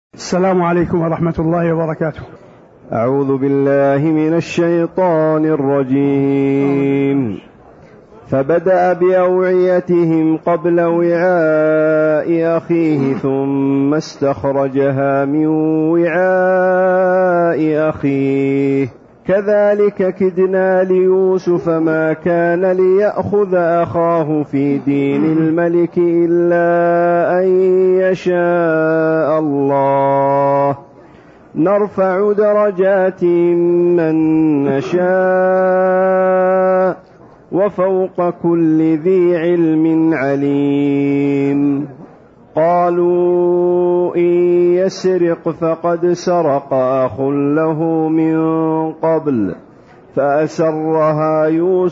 السلام عليكم ورحمة الله وبركاته. أعوذ بالله من الشيطان الرجيم. فبدأ بأوعيتهم قبل وعاء أخيه ثم استخرجها من وعاء أخيه كذلك كدنا ليوسف ما كان ليأخذ أخاه في دين الملك إلا أن يشاء الله نرفع درجات من نشاء وفوق كل ذي علم عليم. قالوا إن يسرق فقد سرق أخ له من قبل فأسرها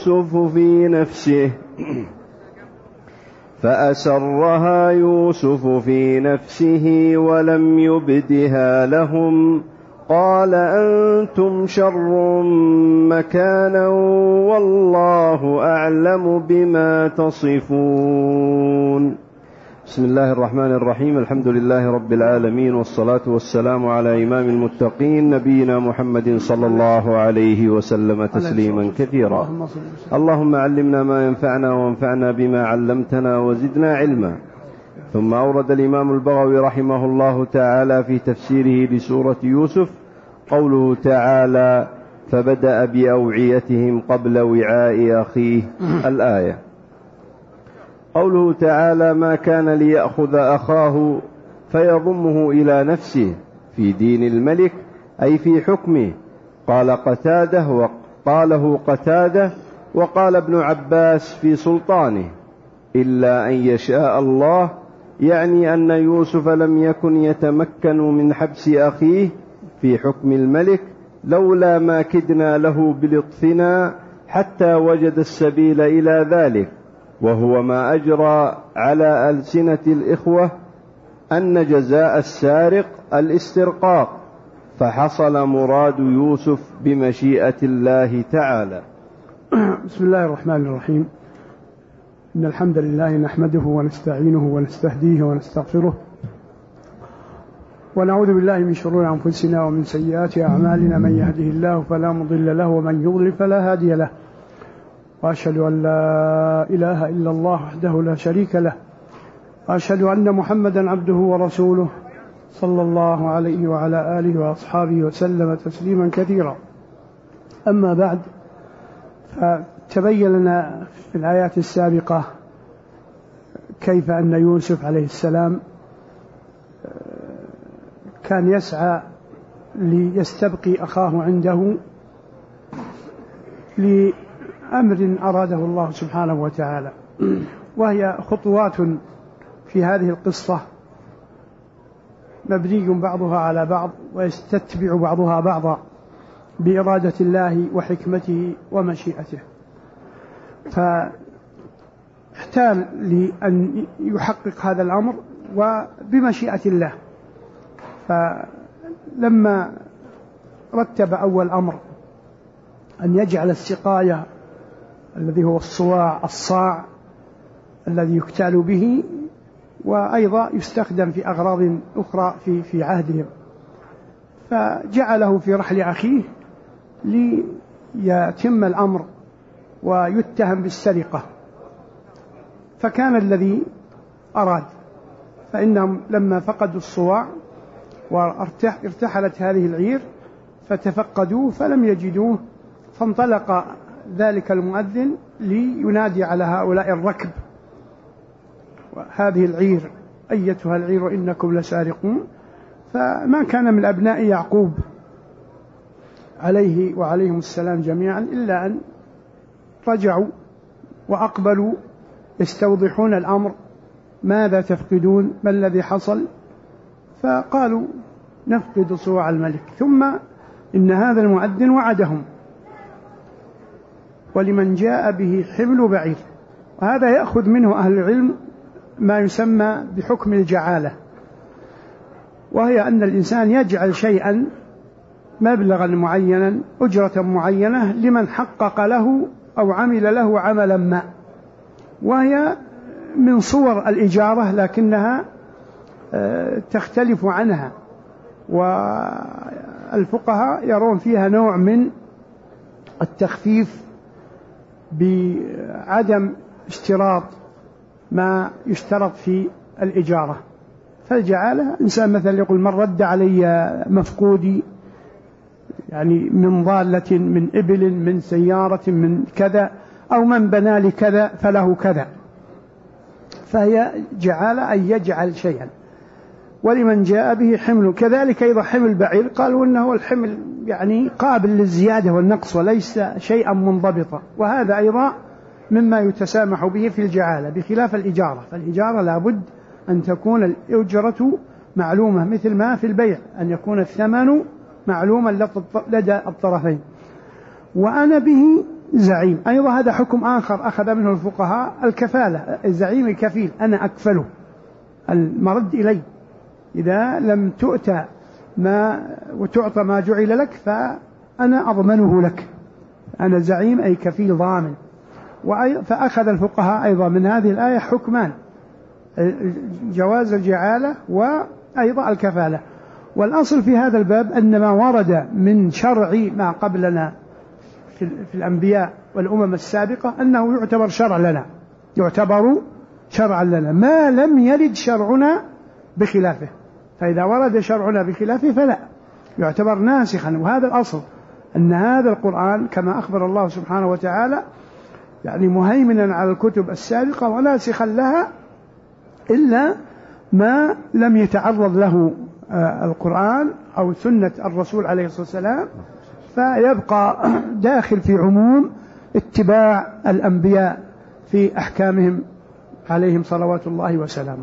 يوسف في نفسه ولم يبدها لهم قال أنتم شر مكانا والله أعلم بما تصفون. بسم الله الرحمن الرحيم. الحمد لله رب العالمين، والصلاة والسلام على إمام المتقين نبينا محمد صلى الله عليه وسلم تسليما كثيرا. اللهم علمنا ما ينفعنا وانفعنا بما علمتنا وزدنا علما. ثم أورد الإمام البغوي رحمه الله تعالى في تفسيره لسورة يوسف قوله تعالى فبدأ بأوعيتهم قبل وعاء أخيه الآية. قوله تعالى ما كان ليأخذ أخاه فيضمه إلى نفسه في دين الملك أي في حكمه. قاله قتادة وقال ابن عباس في سلطانه إلا أن يشاء الله، يعني أن يوسف لم يكن يتمكن من حبس أخيه في حكم الملك لولا ما كدنا له بلطفنا حتى وجد السبيل إلى ذلك، وهو ما أجرى على ألسنة الإخوة أن جزاء السارق الاسترقاق، فحصل مراد يوسف بمشيئة الله تعالى. بسم الله الرحمن الرحيم. إن الحمد لله نحمده ونستعينه ونستهديه ونستغفره، ونعوذ بالله من شرور أنفسنا ومن سيئات أعمالنا، من يهده الله فلا مضل له ومن يضلل فلا هادي له، وأشهد أن لا إله إلا الله وحده لا شريك له، وأشهد أن محمدا عبده ورسوله صلى الله عليه وعلى آله وأصحابه وسلم تسليما كثيرا. أما بعد، فتبين لنا في الآيات السابقة كيف أن يوسف عليه السلام كان يسعى ليستبقي أخاه عنده لأمر أراده الله سبحانه وتعالى، وهي خطوات في هذه القصة مبني بعضها على بعض ويستتبع بعضها بعضا بإرادة الله وحكمته ومشيئته. فاحتال لأن يحقق هذا الأمر وبمشيئة الله. فلما رتب أول أمر أن يجعل السقاية الذي هو الصاع الذي يكتال به، وأيضا يستخدم في أغراض أخرى في عهدهم، فجعله في رحل أخيه ليتم الأمر ويتهم بالسرقة. فكان الذي أراد، فإنهم لما فقدوا الصواع وارتحلت هذه العير فتفقدوه فلم يجدوه، فانطلق ذلك المؤذن لينادي على هؤلاء الركب وهذه العير أيتها العير إنكم لسارقون. فما كان من أبناء يعقوب عليه وعليهم السلام جميعا إلا أن رجعوا وأقبلوا يستوضحون الأمر، ماذا تفقدون، ما الذي حصل؟ فقالوا نفقد صواع الملك. ثم إن هذا المؤذن وعدهم ولمن جاء به حمل بعير، وهذا يأخذ منه أهل العلم ما يسمى بحكم الجعالة، وهي أن الإنسان يجعل شيئا مبلغا معينا أجرة معينة لمن حقق له أو عمل له عملا ما، وهي من صور الإجارة لكنها تختلف عنها، والفقهاء يرون فيها نوع من التخفيف بعدم اشتراط ما يشترط في الإجارة. فالجعالة إنسان مثلا يقول من رد علي مفقودي، يعني من ضالة، من إبل، من سيارة، من كذا، أو من بنى لي كذا فله كذا، فهي جعالة أن يجعل شيئا. ولمن جاء به حمل، كذلك أيضا حمل بعير قالوا إنه الحمل يعني قابل للزيادة والنقص وليس شيئا منضبطا، وهذا أيضا مما يتسامح به في الجعالة بخلاف الإجارة. فالإجارة لابد أن تكون الأجرة معلومة، مثل ما في البيع أن يكون الثمن معلوما لدى الطرفين. وأنا به زعيم أيضا، هذا حكم آخر أخذ منه الفقهاء، الكفالة. الزعيم الكفيل، أنا أكفله، المرد إلي، إذا لم تؤتى ما وتعطى ما جعل لك فأنا أضمنه لك، أنا زعيم أي كفيل ضامن. فأخذ الفقهاء أيضا من هذه الآية حكمان، جواز الجعالة وأيضا الكفالة. والأصل في هذا الباب أن ما ورد من شرع ما قبلنا في الأنبياء والأمم السابقة أنه يعتبر شرع لنا، يعتبر شرعا لنا ما لم يرد شرعنا بخلافه. فإذا ورد شرعنا بخلافه فلا، يعتبر ناسخا. وهذا الأصل، أن هذا القرآن كما أخبر الله سبحانه وتعالى يعني مهيمنا على الكتب السابقة وناسخا لها، إلا ما لم يتعرض له القرآن أو سنة الرسول عليه الصلاة والسلام، فيبقى داخل في عموم اتباع الأنبياء في أحكامهم عليهم صلوات الله وسلامه.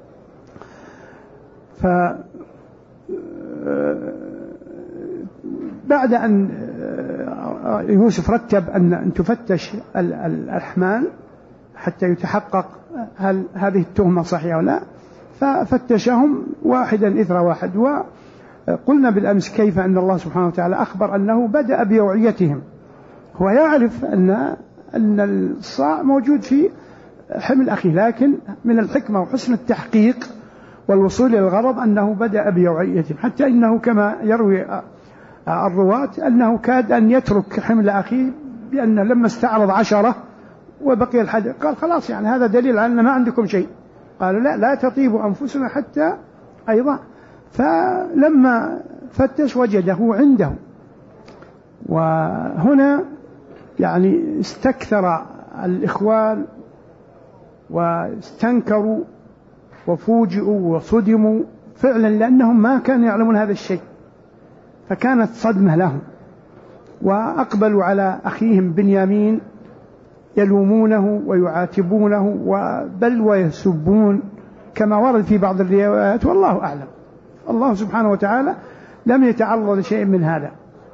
بعد أن يوسف رتب أن تفتش الأحمال حتى يتحقق هل هذه التهمة صحيحة ولا، ففتشهم واحدا إثر واحد. وقلنا بالأمس كيف أن الله سبحانه وتعالى أخبر أنه بدأ بأوعيتهم، هو يعرف أن الصاع موجود في حمل أخيه، لكن من الحكمة وحسن التحقيق والوصول إلى الغرض أنه بدأ بأوعيتهم، حتى إنه كما يروي الرواة أنه كاد أن يترك حمل أخيه، بأنه لما استعرض 10 وبقي الحد قال خلاص، يعني هذا دليل على أن ما عندكم شيء. قالوا لا تطيب أنفسنا حتى أيضا. فلما فتش وجده عنده. وهنا يعني استكثر الإخوان واستنكروا وفوجئوا وصدموا فعلا، لأنهم ما كانوا يعلمون هذا الشيء، فكانت صدمة لهم. وأقبلوا على أخيهم بنيامين يلومونه ويعاتبونه بل ويسبون كما ورد في بعض الروايات، والله أعلم. الله سبحانه وتعالى لم يتعرض لشيء من هذا.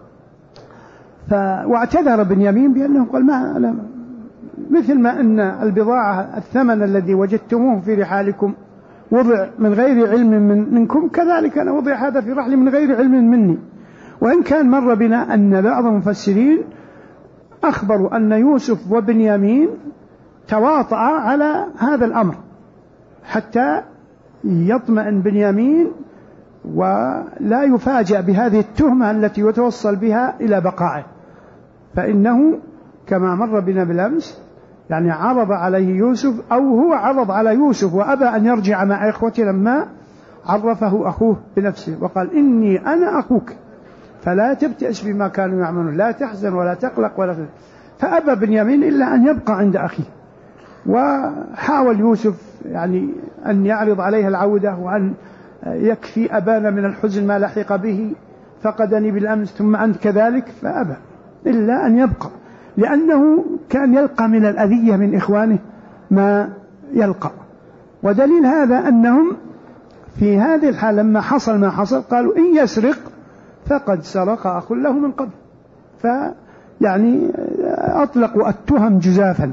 واعتذر بنيامين بأنه قال ما مثل ما أن البضاعة الثمن الذي وجدتموه في رحالكم وضع من غير علم منكم، كذلك أنا وضع هذا في رحلي من غير علم مني. وإن كان مر بنا أن بعض المفسرين أخبروا أن يوسف وبنيامين تواطأ على هذا الأمر حتى يطمئن بنيامين ولا يفاجأ بهذه التهمة التي يتوصل بها إلى بقائه. فإنه كما مر بنا بالأمس يعني عرض عليه يوسف، أو هو عرض على يوسف وأبى أن يرجع مع إخوته لما عرفه أخوه بنفسه وقال إني أنا أخوك فلا تبتئس بما كانوا يعملون، لا تحزن ولا تقلق ولا تحزن. فأبى بنيامين إلا أن يبقى عند أخيه. وحاول يوسف يعني أن يعرض عليها العودة وأن يكفي أبانا من الحزن ما لحق به، فقدني بالأمس ثم أنت كذلك، فأبى إلا أن يبقى، لأنه كان يلقى من الأذية من إخوانه ما يلقى. ودليل هذا أنهم في هذه الحالة لما حصل ما حصل قالوا إن يسرق فقد سرق أخ له من قبل، فيعني أطلقوا التهم جزافا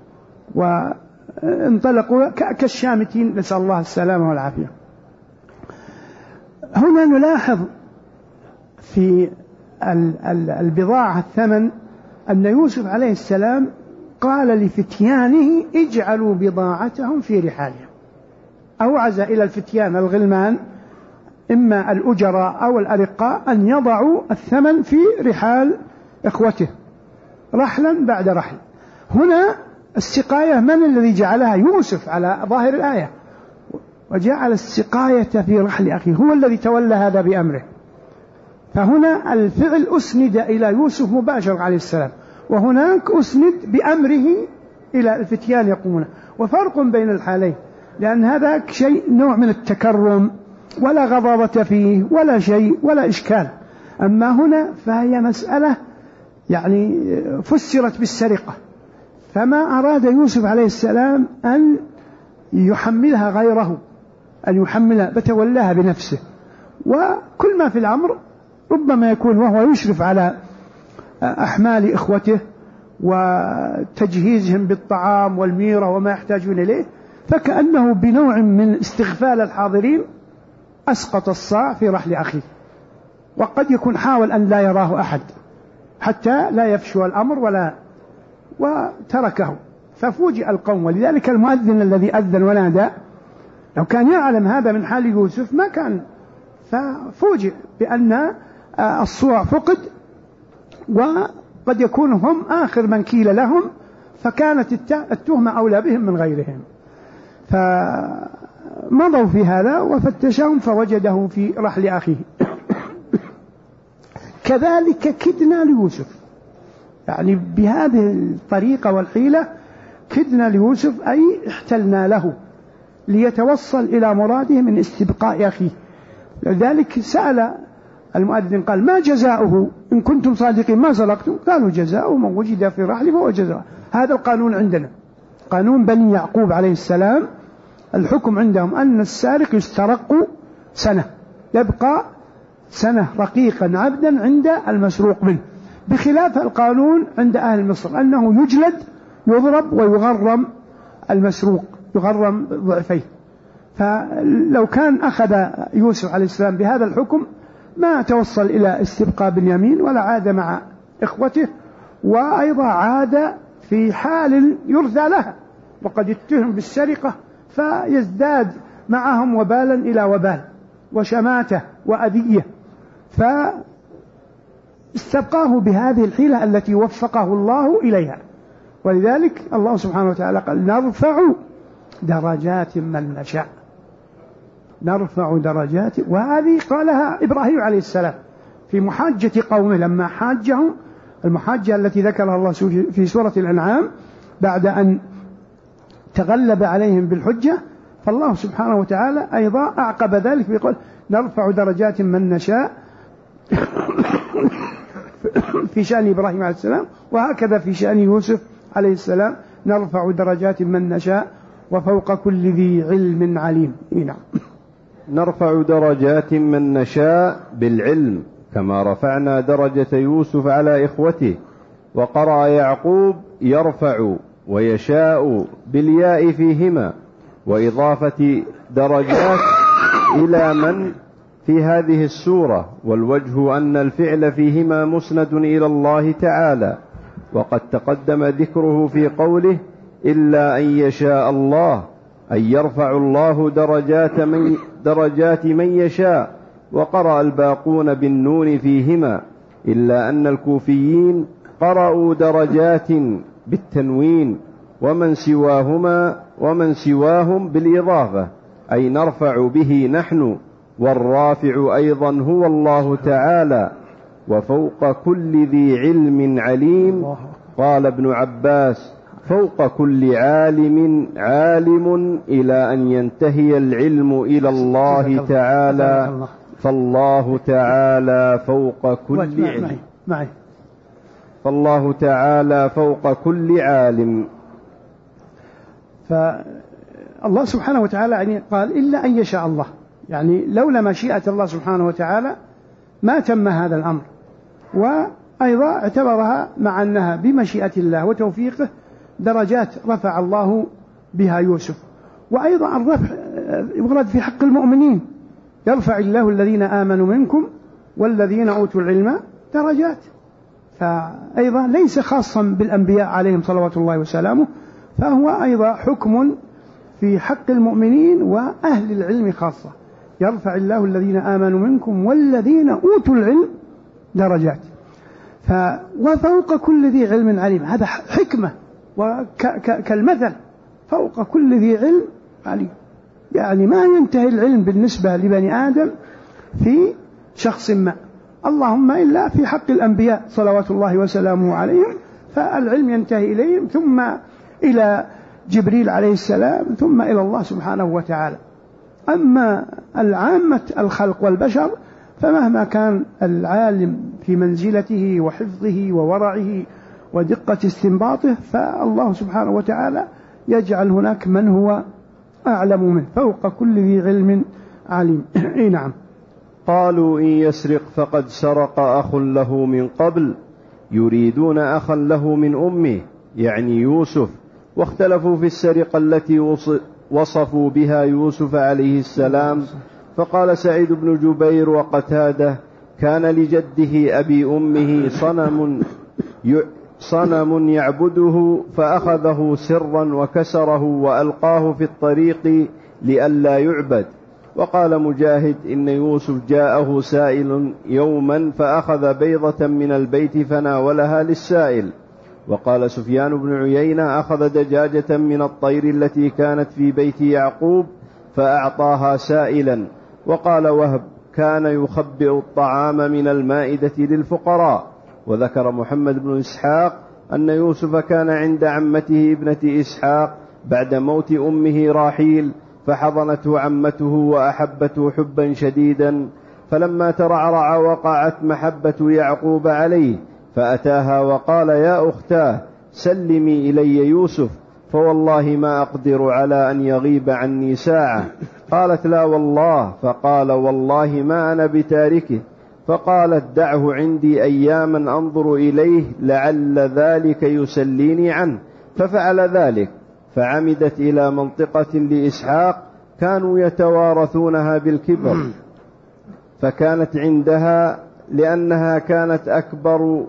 وانطلقوا كالشامتين، نسأل الله السلامة والعافية. هنا نلاحظ في البضاعة الثمن أن يوسف عليه السلام قال لفتيانه اجعلوا بضاعتهم في رحالهم، أوعز إلى الفتيان الغلمان إما الأجراء أو الأرقاء أن يضعوا الثمن في رحال إخوته رحلا بعد رحل. هنا السقاية من الذي جعلها؟ يوسف على ظاهر الآية، وجعل السقاية في رحل أخيه، هو الذي تولى هذا بأمره. فهنا الفعل أسند إلى يوسف مباشر عليه السلام، وهناك أسند بأمره إلى الفتيان يقومون. وفرق بين الحالين، لأن هذاك شيء نوع من التكرم ولا غضاضة فيه ولا شيء ولا إشكال. أما هنا فهي مسألة يعني فسرت بالسرقة، فما أراد يوسف عليه السلام أن يحملها غيره، أن يحملها بتولاها بنفسه. وكل ما في الأمر ربما يكون وهو يشرف على أحمال إخوته وتجهيزهم بالطعام والميرة وما يحتاجون إليه، فكأنه بنوع من استغفال الحاضرين أسقط الصاع في رحل أخيه. وقد يكون حاول أن لا يراه أحد حتى لا يفشو الأمر وتركه، ففوجئ القوم. ولذلك المؤذن الذي أذن ونادى لو كان يعلم هذا من حال يوسف ما كان، ففوجئ بأن الصواع فقد، وقد يكون هم آخر من كيل لهم، فكانت التهمة أولى بهم من غيرهم. فمضوا في هذا وفتشهم فوجده في رحل أخيه. كذلك كدنا ليوسف، يعني بهذه الطريقة والحيلة كدنا ليوسف، أي احتلنا له ليتوصل إلى مراده من استبقاء أخيه. لذلك سأل المؤذن قال ما جزاؤه إن كنتم صادقين ما سرقتم؟ قالوا جزاؤه من وجد في رحله فهو جزاؤه. هذا القانون عندنا، قانون بني يعقوب عليه السلام. الحكم عندهم أن السارق يسترق سنة، يبقى سنة رقيقا عبدا عند المسروق منه، بخلاف القانون عند أهل مصر أنه يجلد يضرب ويغرم المسروق، يغرم ضعفيه. فلو كان أخذ يوسف عليه السلام بهذا الحكم ما توصل إلى استبقاء بنيامين ولا عاد مع إخوته، وأيضا عاد في حال يرثى لها، وقد يتهم بالسرقة فيزداد معهم وبالا إلى وبال وشماتة وأذية. فاستبقاه بهذه الحيلة التي وفقه الله إليها. ولذلك الله سبحانه وتعالى قال نرفع درجات من نشاء، نرفع درجات. وهذه قالها إبراهيم عليه السلام في محاجة قومه لما حاجهم، المحاجة التي ذكرها الله في سورة الأنعام بعد أن تغلب عليهم بالحجة. فالله سبحانه وتعالى أيضا أعقب ذلك بيقول نرفع درجات من نشاء في شأن إبراهيم عليه السلام، وهكذا في شأن يوسف عليه السلام نرفع درجات من نشاء وفوق كل ذي علم عليم. نعم. نرفع درجات من نشاء بالعلم كما رفعنا درجة يوسف على إخوته. وقرأ يعقوب يرفع ويشاء بالياء فيهما، وإضافة درجات إلى من في هذه السورة، والوجه أن الفعل فيهما مسند إلى الله تعالى. وقد تقدم ذكره في قوله إلا أن يشاء الله، أن يرفع الله درجات من يشاء. وقرأ الباقون بالنون فيهما، إلا أن الكوفيين قرأوا درجات بالتنوين، ومن سواهم بالإضافة، أي نرفع به نحن، والرافع أيضا هو الله تعالى، وفوق كل ذي علم عليم. قال ابن عباس فوق كل عالم عالم، إلى أن ينتهي العلم إلى الله تعالى، فالله تعالى فوق كل علم، فالله تعالى فوق كل عالم. فالله سبحانه وتعالى يعني قال إلا أن يشاء الله، يعني لولا مشيئة الله سبحانه وتعالى ما تم هذا الأمر. وأيضا اعتبرها مع أنها بمشيئة الله وتوفيقه درجات رفع الله بها يوسف. وأيضا الرفع يورد في حق المؤمنين، يرفع الله الذين آمنوا منكم والذين أوتوا العلم درجات، فأيضا ليس خاصا بالأنبياء عليهم صلوات الله وسلامه، فهو أيضا حكم في حق المؤمنين وأهل العلم خاصة. يرفع الله الذين آمنوا منكم والذين أوتوا العلم درجات. وفوق كل ذي علم عليم، هذا حكمة كالمثل، فوق كل ذي علم عليم، يعني ما ينتهي العلم بالنسبة لبني آدم في شخص ما، اللهم إلا في حق الأنبياء صلوات الله وسلامه عليهم، فالعلم ينتهي إليهم ثم إلى جبريل عليه السلام ثم إلى الله سبحانه وتعالى. أما العامة الخلق والبشر فمهما كان العالم في منزلته وحفظه وورعه ودقة استنباطه، فالله سبحانه وتعالى يجعل هناك من هو أعلم منه، فوق كل ذي علم عليم. نعم. قالوا إن يسرق فقد سرق أخ له من قبل، يريدون أخا له من أمه يعني يوسف، واختلفوا في السرقة التي وصفوا بها يوسف عليه السلام. فقال سعيد بن جبير وقتادة: كان لجده أبي أمه صنم يعبده فأخذه سرا وكسره وألقاه في الطريق لئلا يعبد. وقال مجاهد: إن يوسف جاءه سائل يوما فأخذ بيضة من البيت فناولها للسائل. وقال سفيان بن عيينة: أخذ دجاجة من الطير التي كانت في بيت يعقوب فأعطاها سائلا. وقال وهب: كان يخبئ الطعام من المائدة للفقراء. وذكر محمد بن إسحاق أن يوسف كان عند عمته ابنة إسحاق بعد موت أمه راحيل، فحضنته عمته وأحبته حبا شديدا، فلما ترعرع وقعت محبة يعقوب عليه، فأتاها وقال: يا أختاه سلمي إلي يوسف، فوالله ما أقدر على أن يغيب عني ساعة. قالت: لا والله. فقال: والله ما أنا بتاركه. فقالت: دعه عندي أياما أنظر إليه لعل ذلك يسليني عنه. ففعل ذلك، فعمدت إلى منطقة لإسحاق كانوا يتوارثونها بالكبر، فكانت عندها لأنها كانت أكبر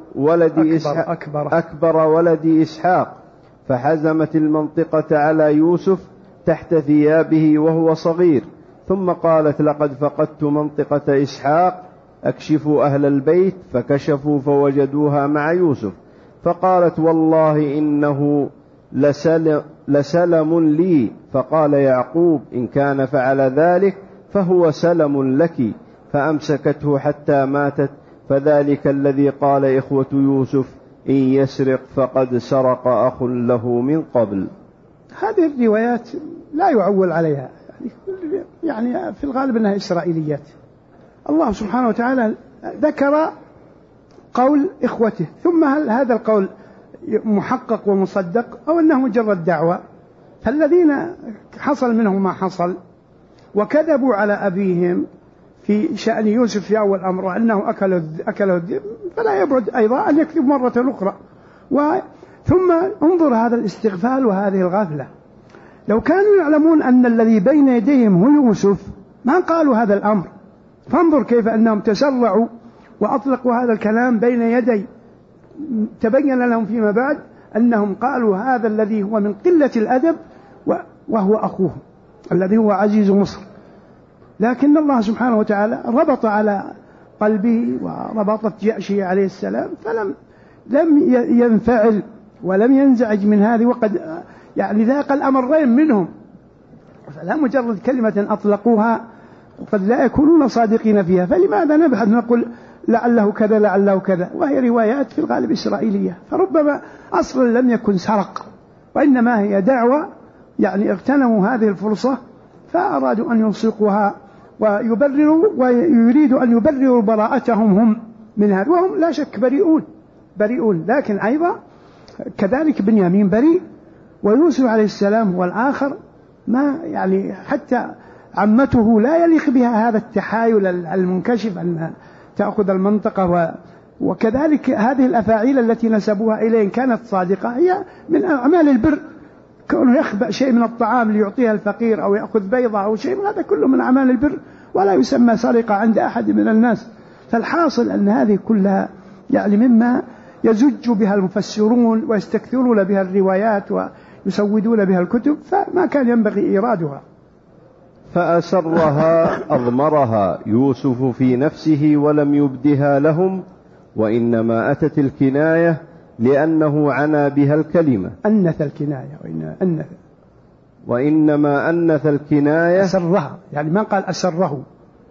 ولد إسحاق، فحزمت المنطقة على يوسف تحت ثيابه وهو صغير. ثم قالت: لقد فقدت منطقة إسحاق، أكشفوا أهل البيت. فكشفوا فوجدوها مع يوسف. فقالت: والله إنه لسلم لي. فقال يعقوب: إن كان فعل ذلك فهو سلم لك. فأمسكته حتى ماتت. فذلك الذي قال إخوة يوسف: إن يسرق فقد سرق أخ له من قبل. هذه الروايات لا يعول عليها، يعني في الغالب أنها إسرائيليات. الله سبحانه وتعالى ذكر قول إخوته، ثم هل هذا القول محقق ومصدق أو أنه مجرد دعوة؟ فالذين حصل منهم ما حصل وكذبوا على أبيهم في شأن يوسف في أول أمر وأنه أكله الذئب، فلا يبعد أيضا أن يكذب مرة أخرى. ثم انظر هذا الاستغفال وهذه الغفلة. لو كانوا يعلمون أن الذي بين يديهم هو يوسف ما قالوا هذا الأمر. فانظر كيف أنهم تسرعوا وأطلقوا هذا الكلام بين يدي. تبين لهم فيما بعد أنهم قالوا هذا الذي هو من قلة الأدب وهو أخوه الذي هو عزيز مصر. لكن الله سبحانه وتعالى ربط على قلبه وربطت جأشه عليه السلام، فلم ينفعل ولم ينزعج من هذه، وقد يعني ذاق الأمرين منهم، فلا مجرد كلمة أطلقوها وقد لا يكونون صادقين فيها. فلماذا نبحث نقول لعله كذا لعله كذا، وهي روايات في الغالب إسرائيلية، فربما أصلا لم يكن سرق وإنما هي دعوة، يعني اغتنموا هذه الفرصة فأرادوا أن يلصقوها ويبرروا، ويريدوا أن يبرروا براءتهم هم من هذا، وهم لا شك بريئون. لكن أيضا كذلك بنيامين بريء، ويوسف عليه السلام هو الآخر، ما يعني حتى عمته لا يليق بها هذا التحايل المنكشف أن تأخذ المنطقة. وكذلك هذه الأفاعيل التي نسبوها إليه كانت صادقة هي من أعمال البر، كونه يخبأ شيء من الطعام ليعطيها الفقير أو يأخذ بيضة أو شيء، هذا كله من أعمال البر ولا يسمى سرقة عند أحد من الناس. فالحاصل أن هذه كلها يعني مما يزج بها المفسرون ويستكثرون بها الروايات ويسودون بها الكتب، فما كان ينبغي إيرادها. فأسرها أضمرها يوسف في نفسه ولم يبدها لهم، وإنما أتت الكناية لأنه عنى بها الكلمة. أنث الكناية وإنما أنث الكناية أسرها، يعني ما قال أسره.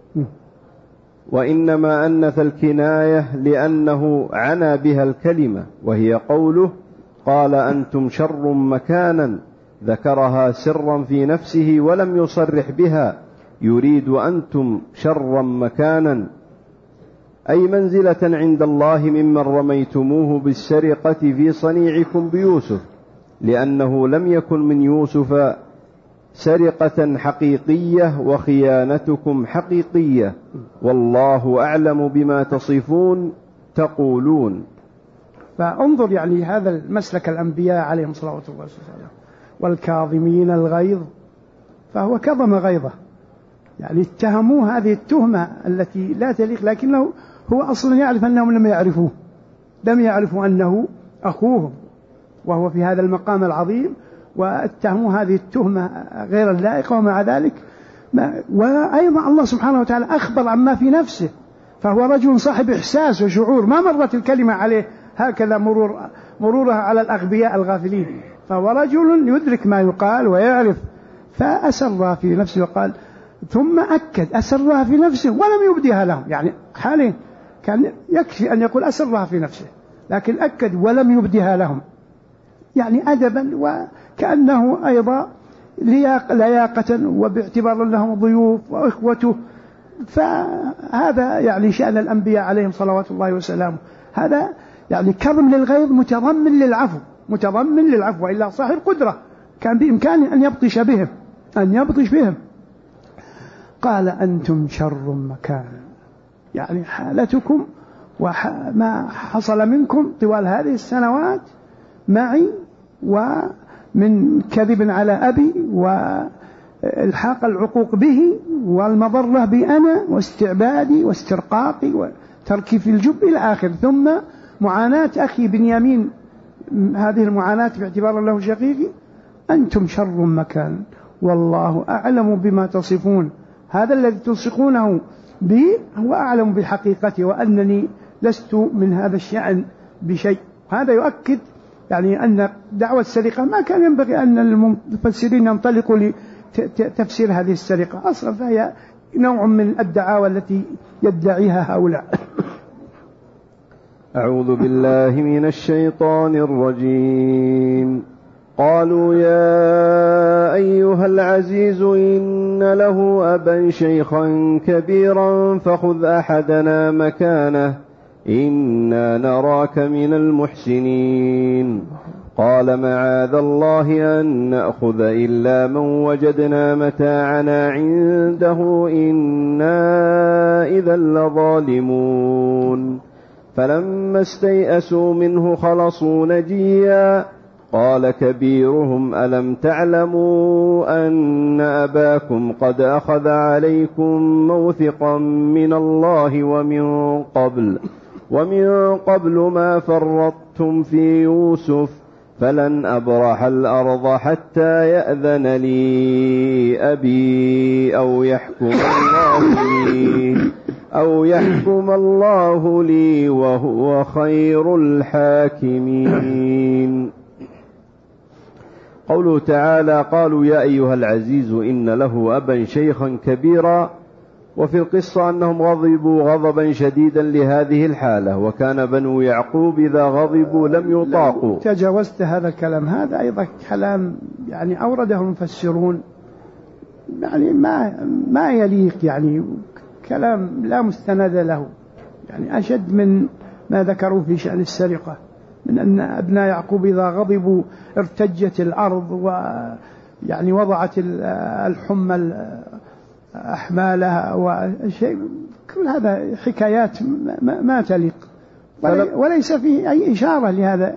وإنما أنث الكناية لأنه عنى بها الكلمة، وهي قوله قال أنتم شر مكانا، ذكرها سرا في نفسه ولم يصرح بها، يريد أنتم شرا مكانا أي منزلة عند الله ممن رميتموه بالسرقة في صنيعكم بيوسف، لأنه لم يكن من يوسف سرقة حقيقية وخيانتكم حقيقية، والله أعلم بما تصفون تقولون. فانظر يعني هذا المسلك الأنبياء عليهم صلوات الله وسلامه، والكاظمين الغيظ، فهو كظم غيظه، يعني اتهموه هذه التهمة التي لا تليق، لكنه هو أصلا يعرف أنهم لم يعرفوا أنه أخوهم وهو في هذا المقام العظيم، واتهموا هذه التهمة غير اللائقة. ومع ذلك وأيضا الله سبحانه وتعالى أخبر عما في نفسه، فهو رجل صاحب إحساس وشعور، ما مرت الكلمة عليه هكذا مرورها على الأغبياء الغافلين، فهو رجل يدرك ما يقال ويعرف. فأسرها في نفسه وقال، ثم أكد أسرها في نفسه ولم يبدها لهم، يعني حاليا كان يكفي أن يقول أسرها في نفسه، لكن أكد ولم يبدها لهم، يعني أدبا وكأنه أيضا لياقة وباعتبار لهم ضيوف وإخوته. فهذا يعني شأن الأنبياء عليهم صلوات الله وسلامه، هذا يعني كظم للغيظ متضمن للعفو، وإلا صاحب قدرة كان بإمكانه أن يبطش بهم. قال أنتم شر مكان، يعني حالتكم وما حصل منكم طوال هذه السنوات معي، ومن كذب على أبي والحاق العقوق به والمضرة بأنا واستعبادي واسترقاقي وتركي في الجب إلى آخر، ثم معاناة أخي بنيامين، هذه المعاناة باعتبار له شقيقي. أنتم شر مكان والله أعلم بما تصفون، هذا الذي تلصقونه بي هو أعلم بحقيقته، وأنني لست من هذا الشأن بشيء. هذا يؤكد يعني أن دعوة السرقة ما كان ينبغي أن المفسرين ينطلقوا لتفسير هذه السرقة أصلا، فهي نوع من الدعاوى التي يدعيها هؤلاء. أعوذ بالله من الشيطان الرجيم. قالوا يا أيها العزيز إن له أبا شيخا كبيرا فخذ أحدنا مكانه إنا نراك من المحسنين. قال معاذ الله أن نأخذ إلا من وجدنا متاعنا عنده إنا إذا لظالمون. فلما استيئسوا منه خلصوا نجيا. قال كبيرهم ألم تعلموا أن أباكم قد أخذ عليكم موثقا من الله ومن قبل ما فرطتم في يوسف فلن أبرح الأرض حتى يأذن لي أبي أو يحكم الله لي وهو خير الحاكمين. قوله تعالى قالوا يا أيها العزيز إن له أبا شيخا كبيرا، وفي القصة أنهم غضبوا غضبا شديدا لهذه الحالة، وكان بنو يعقوب إذا غضبوا لم يطاقوا. تجاوزت هذا الكلام، هذا أيضا كلام يعني أورده المفسرون يعني ما يليق، يعني كلام لا مستند له، يعني أشد من ما ذكروا في شأن السرقة، من أن أبناء يعقوب إذا غضبوا ارتجت الأرض ويعني وضعت الحمى أحمالها وشيء، كل هذا حكايات ما تليق، وليس فيه أي إشارة لهذا.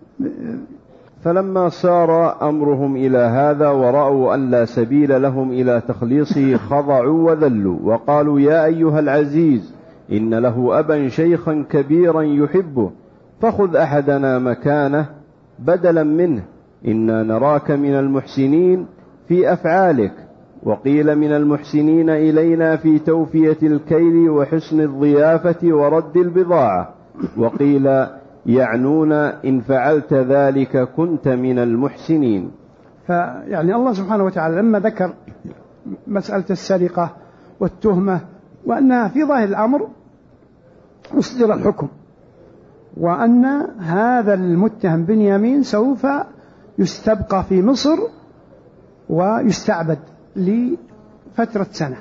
فلما صار أمرهم إلى هذا ورأوا أن لا سبيل لهم إلى تخليصه خضعوا وذلوا وقالوا يا أيها العزيز إن له أبا شيخا كبيرا يحبه فخذ أحدنا مكانه بدلا منه إنا نراك من المحسنين في أفعالك وقيل من المحسنين إلينا في توفية الكيل وحسن الضيافة ورد البضاعة، وقيل يعنون إن فعلت ذلك كنت من المحسنين. فيعني الله سبحانه وتعالى لما ذكر مسألة السرقة والتهمة وأنها في ظاهر الأمر أصدر الحكم، وأن هذا المتهم بنيامين سوف يستبقى في مصر ويستعبد لفترة سنة،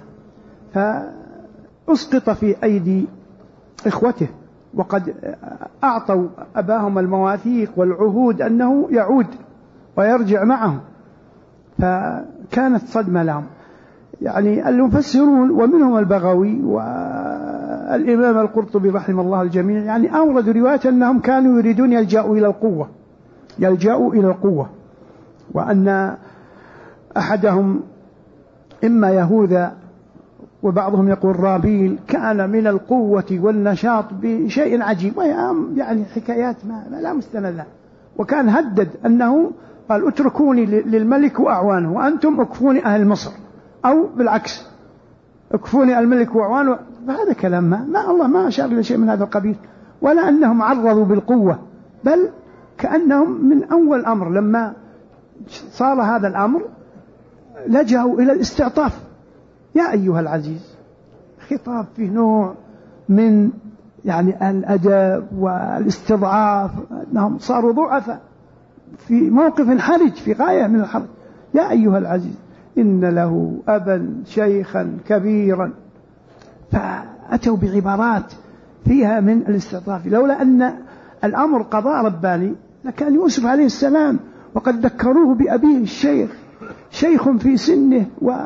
فأسقط في أيدي إخوته، وقد أعطوا أباهم المواثيق والعهود أنه يعود ويرجع معهم، فكانت صدمة لهم. يعني المفسرون ومنهم البغوي والإمام القرطبي رحمه الله الجميع يعني أوردوا رواية أنهم كانوا يريدون يلجأوا إلى القوة، وأن أحدهم إما يهوذا وبعضهم يقول رابيل كان من القوة والنشاط بشيء عجيب، يعني حكايات ما لا مستند لها، وكان هدد أنه قال اتركوني للملك وأعوانه وأنتم اكفوني أهل مصر، أو بالعكس اكفوني الملك وأعوانه. فهذا كلام ما الله ما أشار إلى شيء من هذا القبيل، ولا أنهم عرضوا بالقوة، بل كأنهم من أول أمر لما صار هذا الأمر لجأوا إلى الاستعطاف. يا أيها العزيز، خطاب فيه نوع من يعني الأدب والاستضعاف، أنهم صاروا ضعفاء في موقف حرج، في غاية من الحرج. يا أيها العزيز إن له أبا شيخا كبيرا، فأتوا بعبارات فيها من الاستعطاف. لولا أن الأمر قضاء رباني لكان يوسف عليه السلام، وقد ذكروه بأبيه الشيخ، شيخ في سنه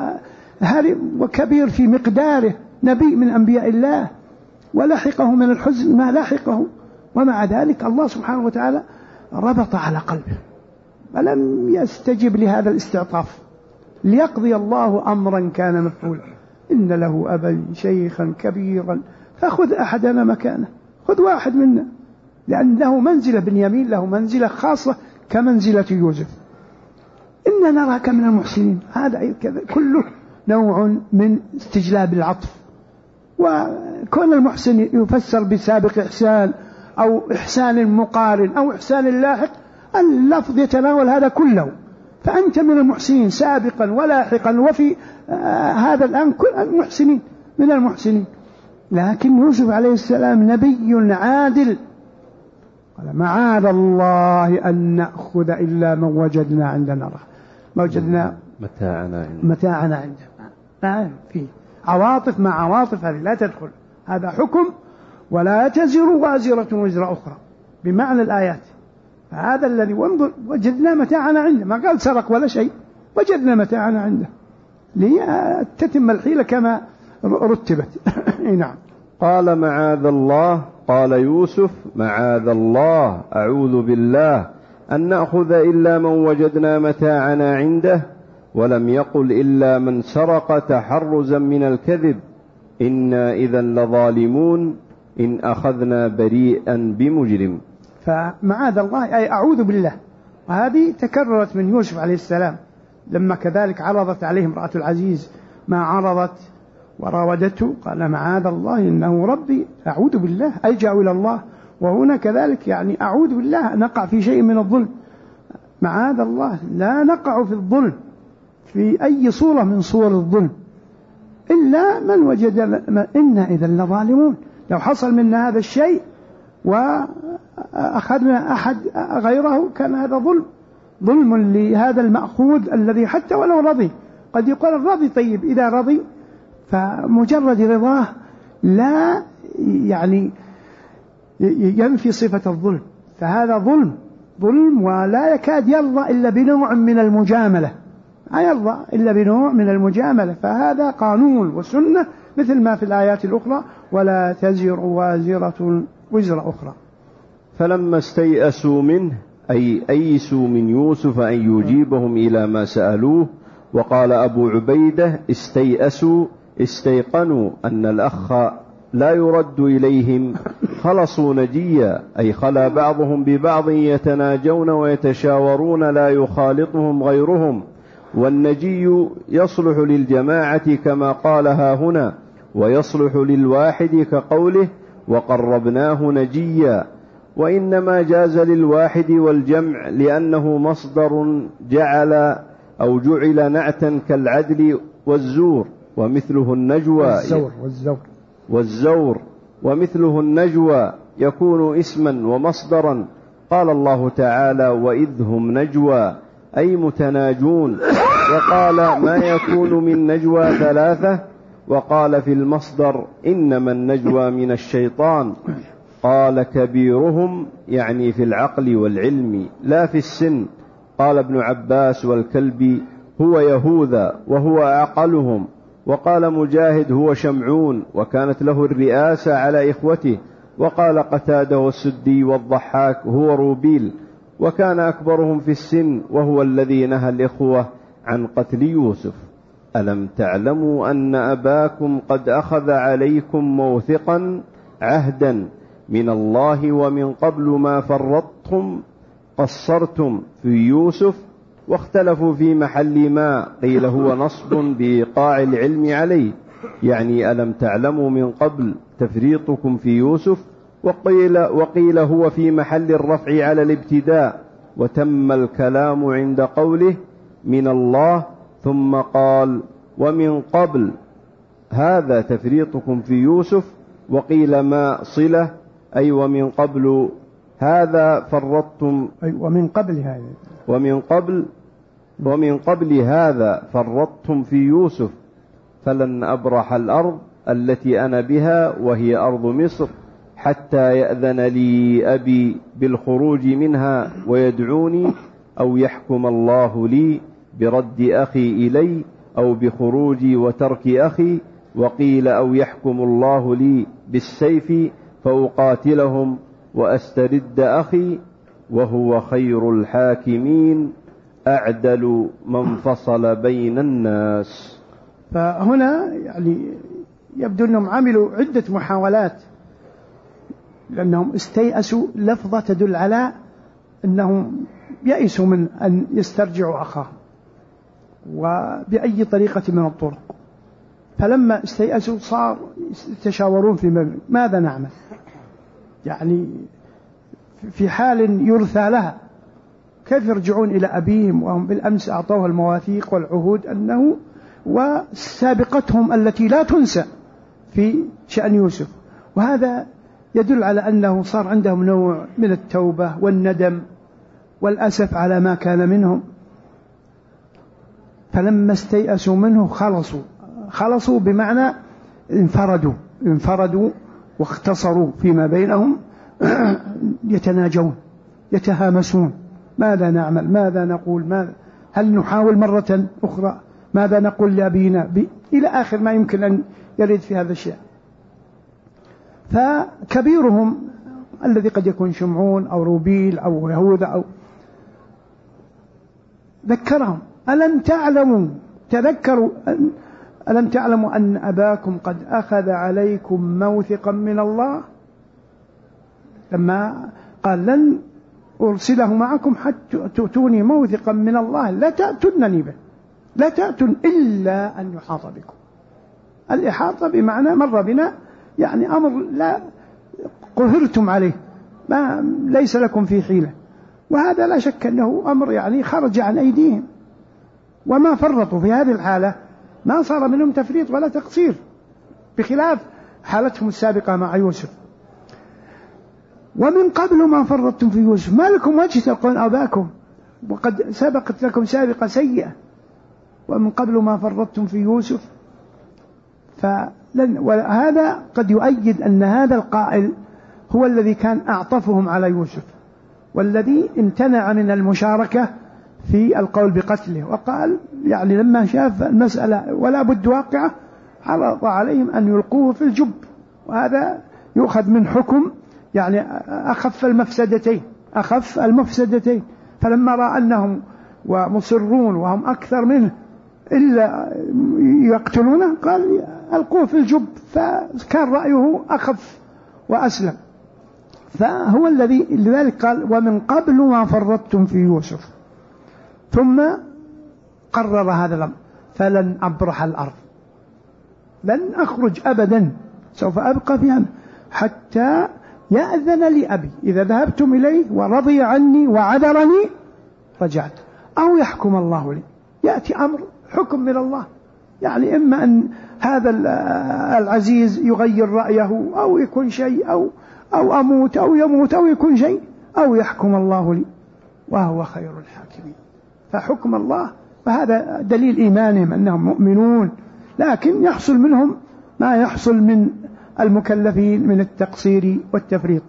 وكبير في مقداره، نبي من أنبياء الله، ولحقه من الحزن ما لحقه، ومع ذلك الله سبحانه وتعالى ربط على قلبه ولم يستجب لهذا الاستعطاف، ليقضي الله أمرا كان مفعولا. إن له أبا شيخا كبيرا فخذ أحدنا مكانه، خذ واحد منا، لأن له منزلة، بنيامين له منزلة خاصة كمنزلة يوسف. إننا نراك من المحسنين، هذا كله نوع من استجلاب العطف. وكون المحسن يفسر بسابق إحسان أو إحسان مقارن أو إحسان لاحق، اللفظ يتناول هذا كله، فأنت من المحسنين سابقا ولاحقا، وفي هذا الآن كل المحسنين من المحسنين. لكن يوسف عليه السلام نبي عادل، قال معاذ الله أن نأخذ إلا من وجدنا عندنا وجدنا متاعنا عنده. فيه عواطف مع عواطف، هذه لا تدخل، هذا حكم ولا تزر وازرة وزر أخرى بمعنى الآيات. هذا الذي وانظر وجدنا متاعنا عنده، ما قال سرق ولا شيء، وجدنا متاعنا عنده لتتم الحيلة كما رتبت. نعم. قال معاذ الله، قال يوسف معاذ الله، أعوذ بالله أن نأخذ إلا من وجدنا متاعنا عنده، ولم يقل إلا من سرق تحرزا من الكذب، إنا إذا لظالمون إن أخذنا بريئا بمجرم. فمعاذ الله أي أعوذ بالله، وهذه تكررت من يوسف عليه السلام لما كذلك عرضت عليه امرأة العزيز ما عرضت وراودته، قال معاذ الله إنه ربي، أعوذ بالله ألجأ إلى الله. وهنا كذلك يعني أعوذ بالله نقع في شيء من الظلم، معاذ الله لا نقع في الظلم في أي صورة من صور الظلم إلا من وجد، إنا إذا لظالمون، لو حصل منا هذا الشيء وأخذنا أحد غيره كان هذا ظلم لهذا المأخوذ الذي حتى ولو رضي، قد يقول الرضي طيب، إذا رضي فمجرد رضاه لا يعني ينفي صفة الظلم، فهذا ظلم ولا يكاد يرضى إلا بنوع من المجاملة، لا يرضى إلا بنوع من المجاملة. فهذا قانون وسنة مثل ما في الآيات الأخرى، ولا تزر وازرة وزر أخرى. فلما استيأسوا منه أي أيسوا من يوسف أن يجيبهم إلى ما سألوه، وقال أبو عبيدة استيأسوا استيقنوا أن الأخ لا يرد إليهم، خلصوا نجيا أي خلا بعضهم ببعض يتناجون ويتشاورون لا يخالطهم غيرهم، والنجي يصلح للجماعة كما قالها هنا، ويصلح للواحد كقوله وقربناه نجيا، وإنما جاز للواحد والجمع لأنه مصدر جعل نعتا كالعدل والزور، ومثله النجوى والزور ومثله النجوى يكون اسما ومصدرا. قال الله تعالى وإذ هم نجوى أي متناجون، وقال ما يكون من نجوى ثلاثة، وقال في المصدر إنما النجوى من الشيطان. قال كبيرهم يعني في العقل والعلم لا في السن. قال ابن عباس والكلبي هو يهوذا وهو أعقلهم. وقال مجاهد هو شمعون وكانت له الرئاسة على إخوته. وقال قتادة والسدي والضحاك هو روبيل، وكان أكبرهم في السن وهو الذي نهى الإخوة عن قتل يوسف. ألم تعلموا أن أباكم قد أخذ عليكم موثقا عهدا من الله ومن قبل ما فرطتم قصرتم في يوسف. واختلفوا في محل ما، قيل هو نصب بإيقاع العلم عليه، يعني ألم تعلموا من قبل تفريطكم في يوسف، وقيل هو في محل الرفع على الابتداء. وتم الكلام عند قوله من الله ثم قال ومن قبل هذا تفريطكم في يوسف، وقيل ما صلة أي ومن قبل هذا فرطتم ومن قبل هذا فرطتم في يوسف، فلن أبرح الأرض التي أنا بها وهي أرض مصر حتى يأذن لي أبي بالخروج منها ويدعوني، أو يحكم الله لي برد أخي إلي أو بخروجي وترك أخي. وقيل أو يحكم الله لي بالسيف فأقاتلهم وأسترد أخي، وهو خير الحاكمين أعدل من فصل بين الناس. فهنا يعني يبدو أنهم عملوا عدة محاولات، لأنهم استيأسوا. لفظة تدل على أنهم يأسوا من أن يسترجعوا أخاهم وبأي طريقة من الطرق. فلما استيأسوا صار يتشاورون في ماذا نعمل، يعني في حال يرثى لها، كيف يرجعون إلى أبيهم وهم بالأمس أعطوه المواثيق والعهود أنه وسابقتهم التي لا تنسى في شأن يوسف. وهذا يدل على أنه صار عندهم نوع من التوبة والندم والأسف على ما كان منهم. فلما استيأسوا منه خلصوا بمعنى انفردوا واختصروا فيما بينهم، يتناجون يتهامسون ماذا نعمل، ماذا نقول، هل نحاول مرة أخرى، ماذا نقول لأبينا، إلى آخر ما يمكن أن يريد في هذا الشيء. فكبيرهم الذي قد يكون شمعون أو روبيل أو يهوذا أو ذكرهم ألم تعلموا أن أباكم قد أخذ عليكم موثقا من الله، لما قال لن أرسله معكم حتى تؤتوني موثقا من الله لا تأتونني به، لا تأتون إلا أن يحاط بكم. الإحاطة بمعنى مر بنا، يعني أمر لا قهرتم عليه، ليس لكم فيه حيلة. وهذا لا شك أنه أمر يعني خرج عن أيديهم، وما فرطوا في هذه الحالة، ما صار منهم تفريط ولا تقصير، بخلاف حالتهم السابقة مع يوسف. ومن قبل ما فرطتم في يوسف ما لكم وجه تلقون أباكم وقد سبقت لكم سابقة سيئة، ومن قبل ما فرطتم في يوسف. وهذا قد يؤيد أن هذا القائل هو الذي كان أعطفهم على يوسف، والذي امتنع من المشاركة في القول بقتله، وقال يعني لما شاف المسألة ولا بد واقعة عرض عليهم أن يلقوه في الجب. وهذا يؤخذ من حكم يعني أخف المفسدتين. فلما رأى أنهم ومصرون وهم أكثر منه إلا يقتلونه قال ألقوه في الجب، فكان رأيه أخف وأسلم. فهو الذي لذلك قال ومن قبل ما فرطتم في يوسف. ثم قرر هذا الأمر فلن أبرح الأرض، لن أخرج أبدا، سوف أبقى فيها حتى يأذن لي أبي. إذا ذهبتم إليه ورضي عني وعذرني رجعت، أو يحكم الله لي. يأتي أمر حكم من الله، يعني إما أن هذا العزيز يغير رأيه أو يكون شيء، أو أموت أو يموت أو يكون شيء، أو يحكم الله لي وهو خير الحاكمين. فحكم الله، فهذا دليل إيمانهم أنهم مؤمنون، لكن يحصل منهم ما يحصل من المكلفين من التقصير والتفريط.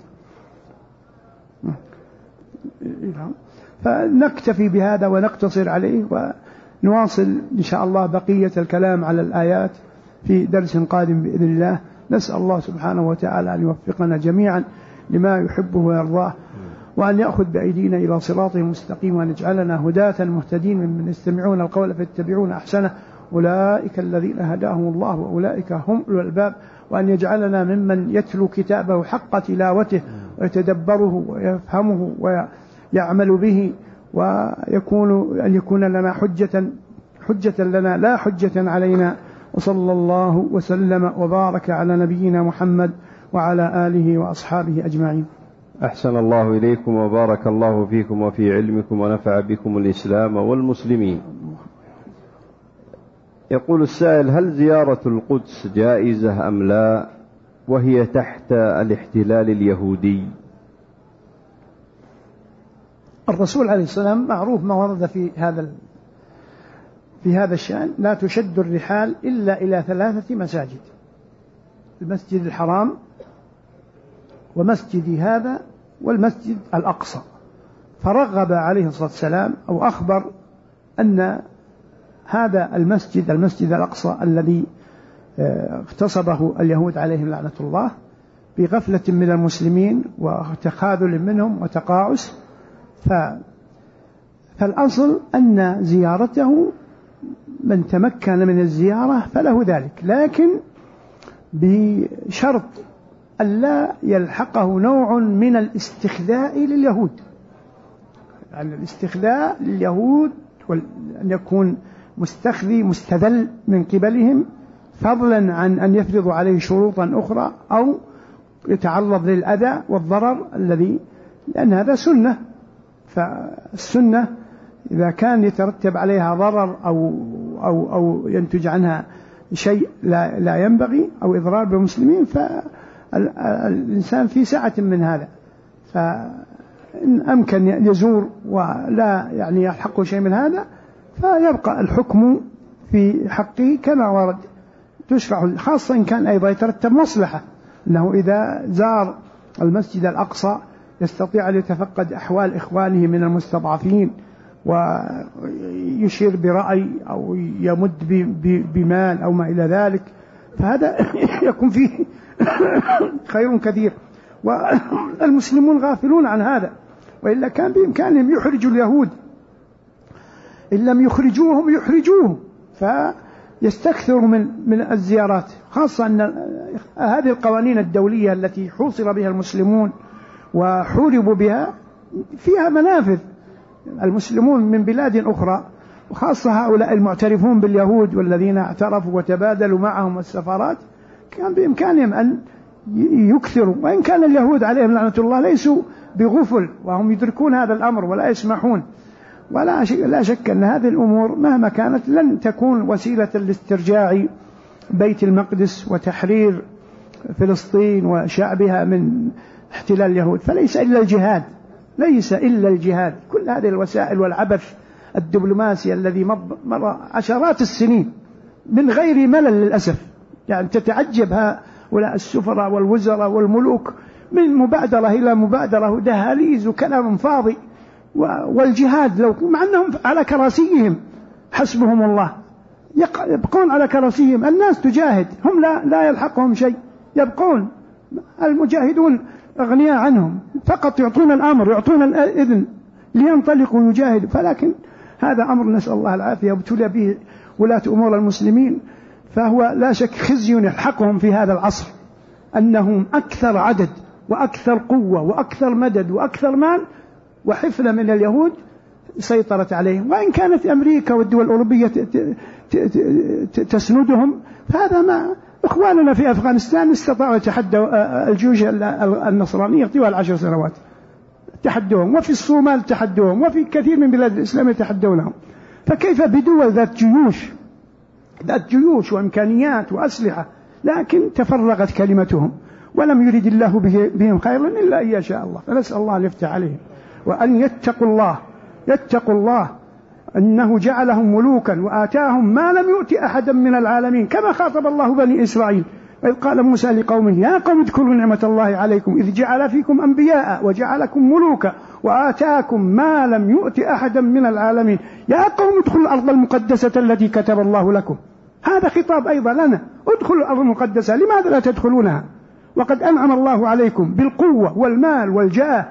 فنكتفي بهذا ونقتصر عليه، ونواصل إن شاء الله بقية الكلام على الآيات في درس قادم بإذن الله. نسأل الله سبحانه وتعالى أن يوفقنا جميعا لما يحبه ويرضاه، وأن يأخذ بأيدينا إلى صراطه المستقيم، وأن يجعلنا هداة مهتدين ممن يستمعون القول فيتبعون أحسنه، أولئك الذين هداهم الله وأولئك هم أولو الألباب، وأن يجعلنا ممن يتلو كتابه حق تلاوته ويتدبره ويفهمه ويعمل به، وأن يكون لنا حجة لنا لا حجة علينا. وصلى الله وسلم وبارك على نبينا محمد وعلى آله وأصحابه أجمعين. أحسن الله إليكم وبارك الله فيكم وفي علمكم ونفع بكم الإسلام والمسلمين. يقول السائل: هل زيارة القدس جائزة أم لا، وهي تحت الاحتلال اليهودي؟ الرسول عليه السلام معروف ما ورد في هذا الشأن: لا تشد الرحال إلا إلى 3 مساجد: المسجد الحرام ومسجد هذا والمسجد الأقصى. فرغب عليه الصلاة والسلام أو أخبر أن هذا المسجد الأقصى الذي اغتصبه اليهود عليهم لعنة الله بغفلة من المسلمين وتخاذل منهم وتقاعس، فالأصل أن زيارته من تمكن من الزيارة فله ذلك، لكن بشرط ألا يلحقه نوع من الاستخذاء لليهود، يعني الاستخذاء لليهود، أن يكون مستخذي مستذل من قبلهم، فضلا عن أن يفرضوا عليه شروطا أخرى أو يتعرض للأذى والضرر الذي، لأن هذا سنة، فالسنة إذا كان يترتب عليها ضرر أو ينتج عنها شيء لا ينبغي أو إضرار بالمسلمين، فالإنسان في سعة من هذا. فإن أمكن يزور ولا يعني يلحقه شيء من هذا، فيبقى الحكم في حقه كما ورد، تشرع، خاصة إن كان أيضا يترتب مصلحة، أنه إذا زار المسجد الأقصى يستطيع أن يتفقد أحوال إخوانه من المستضعفين ويشير برأي أو يمد بمال أو ما إلى ذلك، فهذا يكون فيه خير كثير. والمسلمون غافلون عن هذا، وإلا كان بإمكانهم يحرجوا اليهود، إن لم يخرجوهم يحرجوهم، فيستكثروا من الزيارات، خاصة أن هذه القوانين الدولية التي حوصر بها المسلمون وحوربوا بها فيها منافذ. المسلمون من بلاد أخرى، وخاصة هؤلاء المعترفون باليهود والذين اعترفوا وتبادلوا معهم السفارات، كان بإمكانهم أن يكثروا، وإن كان اليهود عليهم لعنة الله ليسوا بغفل، وهم يدركون هذا الأمر ولا يسمحون. لا شك أن هذه الأمور مهما كانت لن تكون وسيلة لاسترجاع بيت المقدس وتحرير فلسطين وشعبها من احتلال اليهود، فليس إلا الجهاد، ليس إلا الجهاد. كل هذه الوسائل والعبث الدبلوماسي الذي مر عشرات السنين من غير ملل للأسف، يعني تتعجب هؤلاء السفراء والوزراء والملوك من مبادرة إلى مبادرة، دهاليز وكلام فاضي. والجهاد لو مع أنهم على كراسيهم حسبهم الله، يبقون على كراسيهم، الناس تجاهد، هم لا يلحقهم شيء، يبقون المجاهدون أغنياء عنهم، فقط يعطون الأمر، يعطون الإذن لينطلقوا يجاهدوا. فلكن هذا أمر نسأل الله العافية، وابتلى به ولاة أمور المسلمين، فهو لا شك خزي يلحقهم في هذا العصر، أنهم أكثر عدد وأكثر قوة وأكثر مدد وأكثر مال وحفلة من اليهود، سيطرت عليهم، وإن كانت أمريكا والدول الأوروبية تسندهم، فهذا ما إخواننا في أفغانستان استطاعوا يتحدوا الجيوش النصرانية طوال 10 سنوات، تحدوهم، وفي الصومال تحدوهم، وفي كثير من بلاد الإسلام يتحدونهم. فكيف بدول ذات جيوش وإمكانيات وأسلحة، لكن تفرغت كلمتهم، ولم يرد الله بهم خيرا إلا أن يشاء الله. فنسأل الله أن يفتح عليهم وأن يتقوا الله أنه جعلهم ملوكا وآتاهم ما لم يؤت أحدا من العالمين، كما خاطب الله بني إسرائيل إذ قال موسى لقومه يا قوم اذكروا نعمة الله عليكم إذ جعل فيكم أنبياء وجعلكم ملوكا وآتاكم ما لم يؤت أحدا من العالمين يا قوم ادخلوا الأرض المقدسة التي كتب الله لكم. هذا خطاب أيضا لنا، ادخلوا الأرض المقدسة، لماذا لا تدخلونها وقد أنعم الله عليكم بالقوة والمال والجاه؟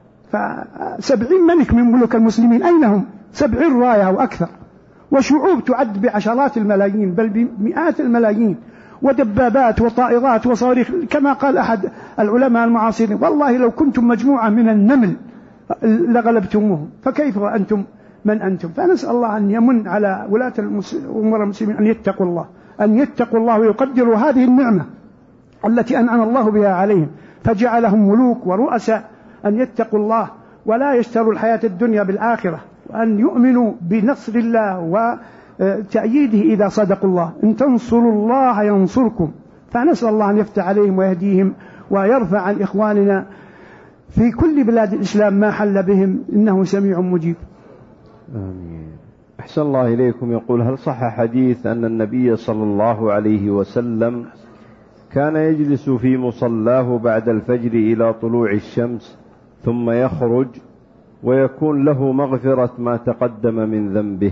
ف70 ملك من ملوك المسلمين أين هم؟ 70 راية أو أكثر، وشعوب تعد بعشرات الملايين بل بمئات الملايين، ودبابات وطائرات وصواريخ، كما قال أحد العلماء المعاصرين والله لو كنتم مجموعة من النمل لغلبتموهم، فكيف وأنتم من أنتم؟ فنسأل الله أن يمن على ولاة أمور المسلمين أن يتقوا الله ويقدروا هذه النعمة التي أنعم الله بها عليهم فجعلهم ملوك ورؤساء، أن يتقوا الله ولا يشتروا الحياة الدنيا بالآخرة، وأن يؤمنوا بنصر الله وتأييده إذا صدقوا الله، إن تنصروا الله ينصركم. فنسأل الله أن يفتح عليهم ويهديهم ويرفع عن إخواننا في كل بلاد الإسلام ما حل بهم، إنه سميع مجيب. آمين. أحسن الله إليكم. يقول هل صح حديث أن النبي صلى الله عليه وسلم كان يجلس في مصلاه بعد الفجر إلى طلوع الشمس ثم يخرج ويكون له مغفرة ما تقدم من ذنبه؟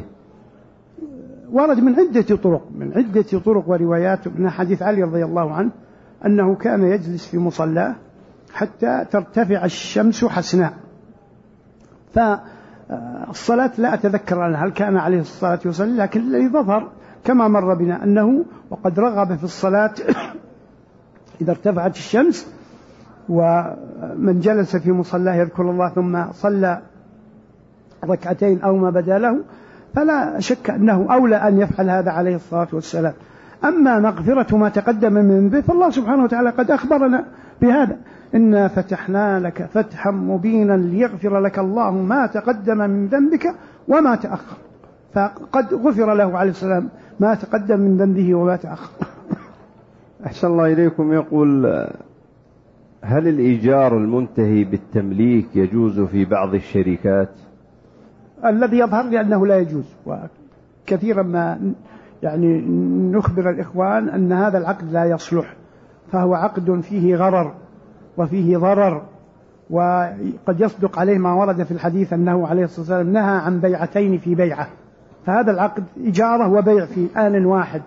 ورد من عدة طرق وروايات، من حديث علي رضي الله عنه أنه كان يجلس في مصلاه حتى ترتفع الشمس حسناء. فالصلاة لا أتذكر عنها هل كان عليه الصلاة والسلام، لكن الذي ظهر كما مر بنا أنه وقد رغب في الصلاة إذا ارتفعت الشمس، ومن جلس في مصلاه يذكر الله ثم صلى ركعتين أو ما بدا له، فلا شك أنه أولى أن يفعل هذا عليه الصلاة والسلام. أما مغفرة ما تقدم من ذنبه فالله سبحانه وتعالى قد أخبرنا بهذا، إنا فتحنا لك فتحا مبينا ليغفر لك الله ما تقدم من ذنبك وما تأخر، فقد غفر له عليه السلام ما تقدم من ذنبه وما تأخر. أحسن الله إليكم. يقول هل الإيجار المنتهي بالتمليك يجوز في بعض الشركات؟ الذي يظهر لأنه لا يجوز، وكثيرا ما يعني نخبر الإخوان أن هذا العقد لا يصلح، فهو عقد فيه غرر وفيه ضرر، وقد يصدق عليه ما ورد في الحديث أنه عليه الصلاة والسلام نهى عن بيعتين في بيعة، فهذا العقد إجارة وبيع في آن واحد،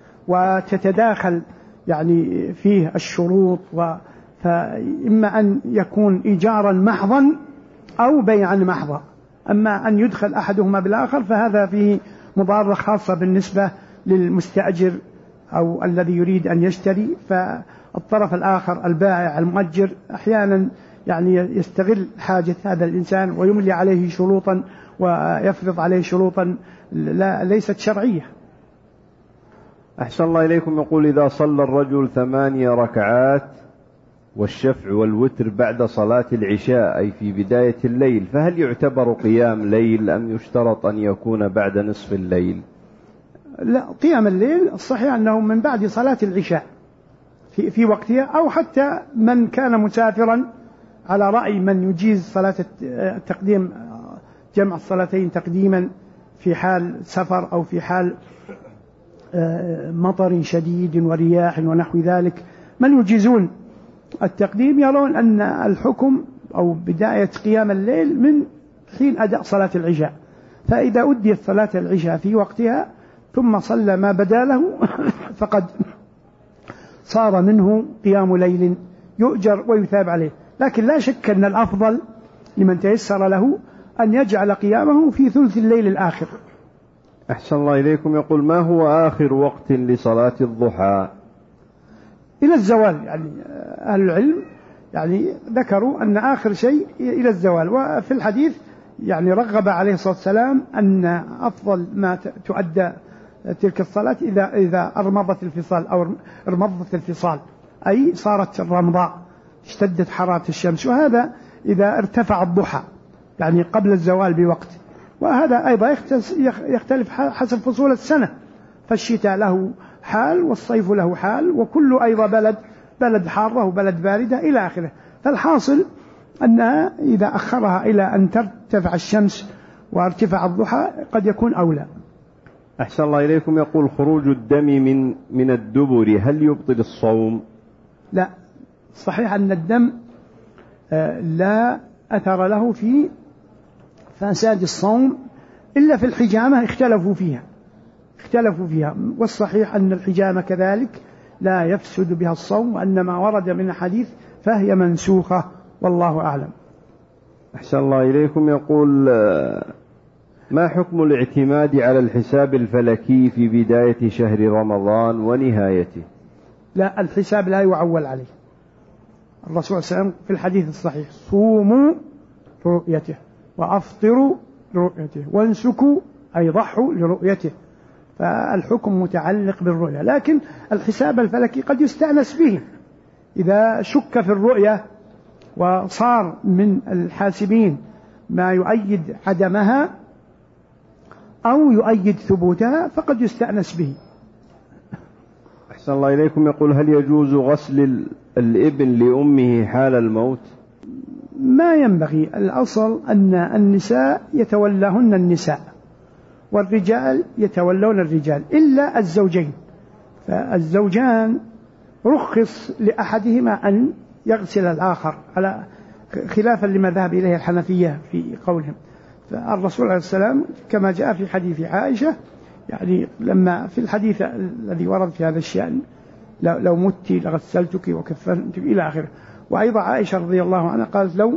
وتتداخل يعني فيه الشروط، فإما أن يكون إيجارا محضا أو بيعا محضا، أما أن يدخل أحدهما بالآخر فهذا فيه مضارة خاصة بالنسبة للمستأجر أو الذي يريد أن يشتري، فالطرف الآخر البائع المؤجر أحيانا يعني يستغل حاجة هذا الإنسان ويملي عليه شروطا ويفرض عليه شروطا ليست شرعية. أحسن الله إليكم. يقول إذا صلى الرجل 8 ركعات والشفع والوتر بعد صلاة العشاء أي في بداية الليل، فهل يعتبر قيام ليل أم يشترط أن يكون بعد نصف الليل؟ لا، قيام الليل الصحيح أنه من بعد صلاة العشاء في وقتها، أو حتى من كان مسافرا على رأي من يجيز صلاة التقديم، جمع الصلاتين تقديما في حال سفر أو في حال مطر شديد ورياح ونحو ذلك، من يجيزون التقديم يرون أن الحكم أو بداية قيام الليل من حين أداء صلاة العشاء، فإذا أديت صلاة العشاء في وقتها ثم صلى ما بدا له فقد صار منه قيام ليل يؤجر ويثاب عليه. لكن لا شك أن الأفضل لمن تيسر له أن يجعل قيامه في ثلث الليل الآخر. أحسن الله إليكم. يقول ما هو آخر وقت لصلاة الضحى؟ إلى الزوال، يعني أهل العلم يعني ذكروا أن آخر شيء إلى الزوال، وفي الحديث يعني رغب عليه الصلاة والسلام أن أفضل ما تؤدى تلك الصلاة إذا أرمضت الفصال أو ارمضت الفصال، أي صارت الرمضاء اشتدت حرارة الشمس، وهذا إذا ارتفع الضحى يعني قبل الزوال بوقت. وهذا أيضا يختلف حسب فصول السنة، فالشتاء له حال والصيف له حال، وكل أيضا بلد حارة وبلد باردة إلى آخره. فالحاصل أنها إذا أخرها إلى أن ترتفع الشمس وارتفع الضحى قد يكون أولى. أحسن الله إليكم. يقول خروج الدم من الدبر هل يبطل الصوم؟ لا، صحيح أن الدم لا أثر له في فساد الصوم إلا في الحجامة اختلفوا فيها، والصحيح أن الحجامة كذلك لا يفسد بها الصوم، وأن ما ورد من الحديث فهي منسوخة، والله أعلم. أحسن الله إليكم. يقول ما حكم الاعتماد على الحساب الفلكي في بداية شهر رمضان ونهايته؟ لا، الحساب لا يعول عليه. الرسول صلى الله عليه وسلم في الحديث الصحيح: صوموا لرؤيته وأفطروا لرؤيته وانسكوا أي ضحوا لرؤيته. فالحكم متعلق بالرؤية، لكن الحساب الفلكي قد يستأنس به إذا شك في الرؤية وصار من الحاسبين ما يؤيد عدمها أو يؤيد ثبوتها فقد يستأنس به. أحسن الله إليكم. يقول هل يجوز غسل الابن لأمه حال الموت؟ ما ينبغي. الأصل أن النساء يتولاهن النساء والرجال يتولون الرجال إلا الزوجين، فالزوجان رخص لأحدهما أن يغسل الآخر على خلافا لما ذهب إليه الحنفية في قولهم. فالرسول عليه السلام كما جاء في حديث عائشة، يعني لما في الحديث الذي ورد في هذا الشأن: لو مت لغسلتك وكفنتك إلى آخره. وأيضا عائشة رضي الله عنها قالت: لو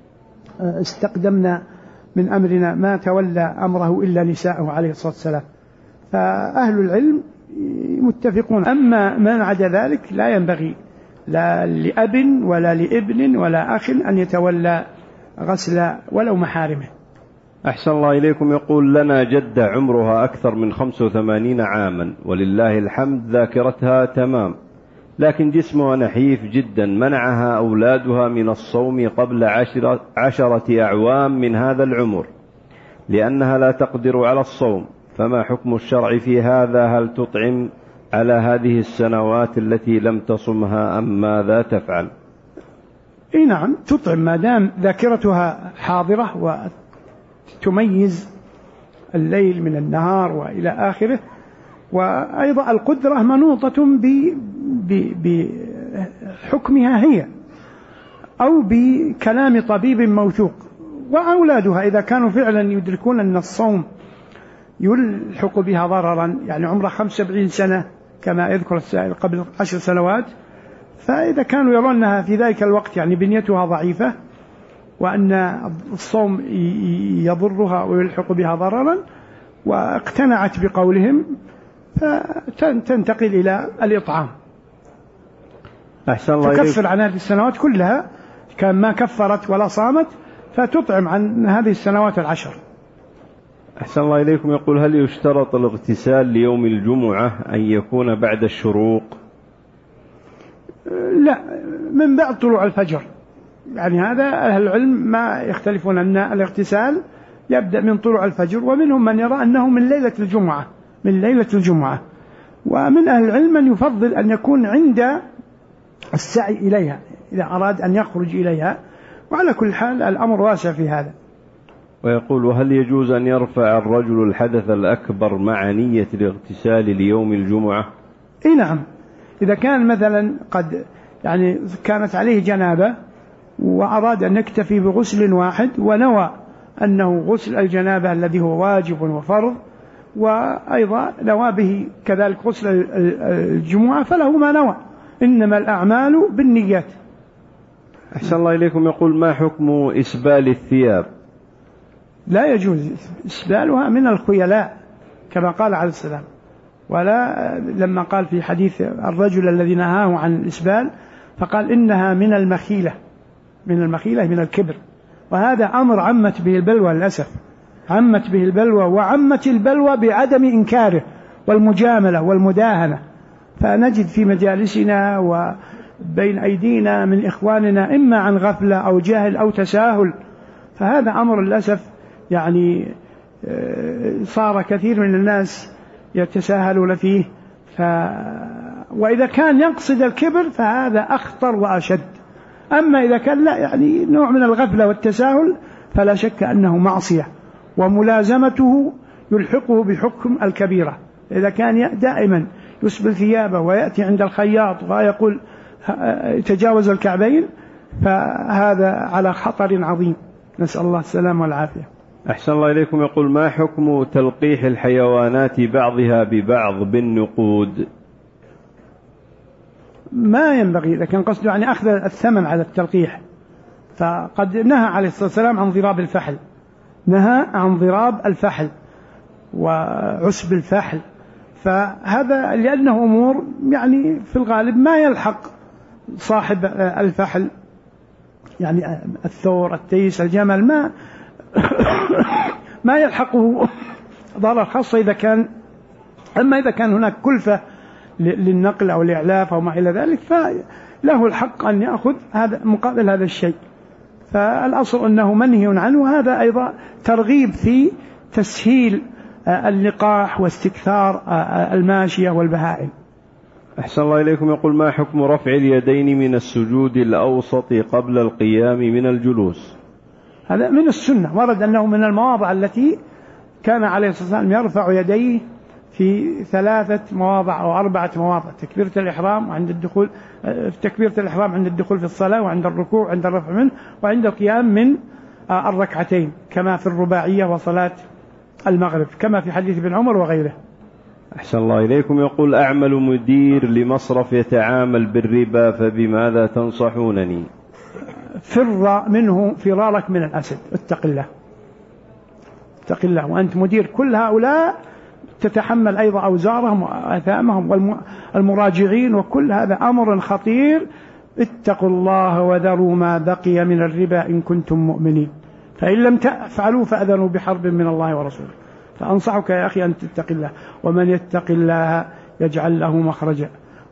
استقدمنا من أمرنا ما تولى أمره إلا نساءه عليه الصلاة والسلام. فأهل العلم متفقون. أما من عدا ذلك لا ينبغي لا لأب ولا لابن ولا أخ أن يتولى غسل ولو محارمه. أحسن الله إليكم. يقول لنا جدة عمرها أكثر من 85 عاما ولله الحمد ذاكرتها تمام، لكن جسمها نحيف جدا، منعها أولادها من الصوم قبل 10 أعوام من هذا العمر لأنها لا تقدر على الصوم، فما حكم الشرع في هذا؟ هل تطعم على هذه السنوات التي لم تصمها أم ماذا تفعل؟ نعم، تطعم ما دام ذاكرتها حاضرة وتميز الليل من النهار وإلى آخره. وأيضا القدرة منوطة بحكمها هي أو بكلام طبيب موثوق. وأولادها إذا كانوا فعلا يدركون أن الصوم يلحق بها ضررا، يعني عمره 75 سنة كما يذكر السائل قبل 10 سنوات، فإذا كانوا يرونها في ذلك الوقت يعني بنيتها ضعيفة وأن الصوم يضرها ويلحق بها ضررا واقتنعت بقولهم، فتنتقل إلى الإطعام. تكفر عن هذه السنوات كلها، كان ما كفرت ولا صامت فتطعم عن هذه السنوات 10. أحسن الله إليكم. يقول هل يشترط الاغتسال ليوم الجمعة أن يكون بعد الشروق؟ لا، من بعد طلوع الفجر. يعني هذا أهل العلم ما يختلفون أن الاغتسال يبدأ من طلوع الفجر، ومنهم من يرى أنه من ليلة الجمعة. ومن أهل العلم من يفضل أن يكون عند السعي إليها إذا أراد أن يخرج إليها. وعلى كل حال الأمر واسع في هذا. ويقول وهل يجوز أن يرفع الرجل الحدث الأكبر مع نية الاغتسال ليوم الجمعة؟ نعم، إذا كان مثلا قد يعني كانت عليه جنابة وأراد أن يكتفي بغسل واحد ونوى أنه غسل الجنابة الذي هو واجب وفرض، وأيضا نوى به كذلك غسل الجمعة، فله ما نوى، إنما الأعمال بالنيات. أحسن الله إليكم. يقول ما حكم إسبال الثياب؟ لا يجوز إسبالها، من الخيلاء كما قال عليه السلام. ولا لما قال في حديث الرجل الذي نهاه عن الإسبال فقال إنها من المخيلة من الكبر، وهذا أمر عمت به البلوى للأسف، عمت به البلوى، وعمت البلوى بعدم إنكاره والمجاملة والمداهنة. فنجد في مجالسنا وبين أيدينا من إخواننا إما عن غفلة أو جهل أو تساهل، فهذا أمر للأسف يعني صار كثير من الناس يتساهلون فيه. وإذا كان يقصد الكبر فهذا أخطر وأشد. أما إذا كان لا يعني نوع من الغفلة والتساهل فلا شك أنه معصية، وملازمته يلحقه بحكم الكبيرة. إذا كان دائما يسبل ثيابه ويأتي عند الخياط ويقول تجاوز الكعبين فهذا على خطر عظيم، نسأل الله السلامة والعافية. أحسن الله إليكم. يقول: ما حكم تلقيح الحيوانات بعضها ببعض بالنقود؟ ما ينبغي، إذا كان قصده يعني أخذ الثمن على التلقيح، فقد نهى عليه الصلاة والسلام عن ضراب الفحل، نهى عن ضراب الفحل وعسب الفحل، فهذا لأنه أمور يعني في الغالب ما يلحق صاحب الفحل، يعني الثور، التيس، الجمل، ما يلحقه ضرر، خاصة إذا كان. أما إذا كان هناك كلفة للنقل أو الإعلاف أو ما إلى ذلك فله الحق أن يأخذ هذا مقابل هذا الشيء. فالأصل أنه منهي عنه. هذا أيضا ترغيب في تسهيل اللقاح واستكثار الماشية والبهائم. أحسن الله إليكم. يقول: ما حكم رفع اليدين من السجود الأوسط قبل القيام من الجلوس؟ هذا من السنة، ورد أنه من المواضع التي كان عليه الصلاة والسلام يرفع يديه في 3 مواضع أو 4 مواضع: تكبيرة الإحرام وعند الدخول، تكبيرة الإحرام عند الدخول في الصلاة، وعند الركوع عند الرفع منه، وعند القيام من الركعتين، كما في الرباعية وصلاة المغرب، كما في حديث ابن عمر وغيره. أحسن الله إليكم. يقول: أعمل مدير لمصرف يتعامل بالربا، فبماذا تنصحونني؟ فر منه فرارك من الأسد، اتق الله، اتق الله، وأنت مدير كل هؤلاء تتحمل أيضا أوزارهم وآثامهم والمراجعين، وكل هذا أمر خطير. اتقوا الله وذروا ما بقي من الربا إن كنتم مؤمنين، فإن لم تفعلوا فأذنوا بحرب من الله ورسوله. فأنصحك يا أخي أن تتق الله، ومن يتق الله يجعل له مخرجا.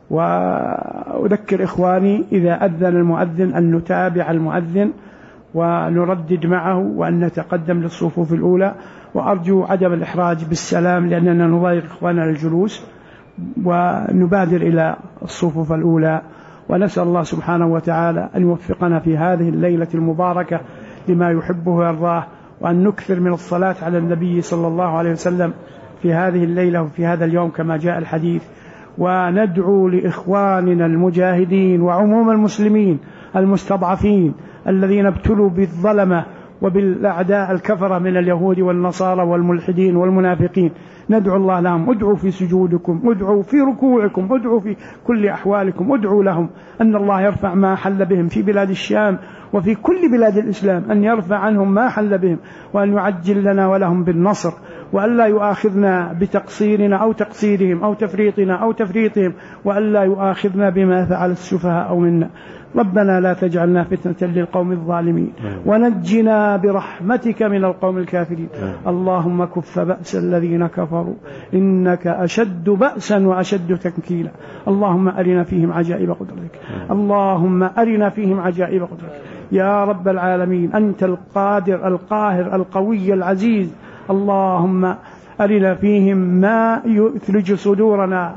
وأذكر إخواني إذا أذن المؤذن أن نتابع المؤذن ونردد معه، وأن نتقدم للصفوف الأولى، وأرجو عدم الإحراج بالسلام لأننا نضايق إخواننا للجلوس، ونبادر إلى الصفوف الأولى. ونسأل الله سبحانه وتعالى أن يوفقنا في هذه الليلة المباركة لما يحبه ويرضاه، وأن نكثر من الصلاة على النبي صلى الله عليه وسلم في هذه الليلة وفي هذا اليوم كما جاء الحديث. وندعو لإخواننا المجاهدين وعموم المسلمين المستضعفين الذين ابتلوا بالظلمة وبالأعداء الكفرة من اليهود والنصارى والملحدين والمنافقين، ندعو الله لهم. ادعوا في سجودكم، ادعوا في ركوعكم، ادعوا في كل أحوالكم، ادعوا لهم أن الله يرفع ما حل بهم في بلاد الشام وفي كل بلاد الإسلام، أن يرفع عنهم ما حل بهم، وأن يعجل لنا ولهم بالنصر، وأن لا يؤاخذنا بتقصيرنا أو تقصيرهم أو تفريطنا أو تفريطهم، وأن لا يؤاخذنا بما فعل السفهاء منا. ربنا لا تجعلنا فتنة للقوم الظالمين، ونجنا برحمتك من القوم الكافرين. اللهم كف بأس الذين كفروا إنك أشد بأسا وأشد تنكيلا. اللهم أرنا فيهم عجائب قدرتك، اللهم أرنا فيهم عجائب قدرتك يا رب العالمين. أنت القادر القاهر القوي العزيز. اللهم أرنا فيهم ما يثلج صدورنا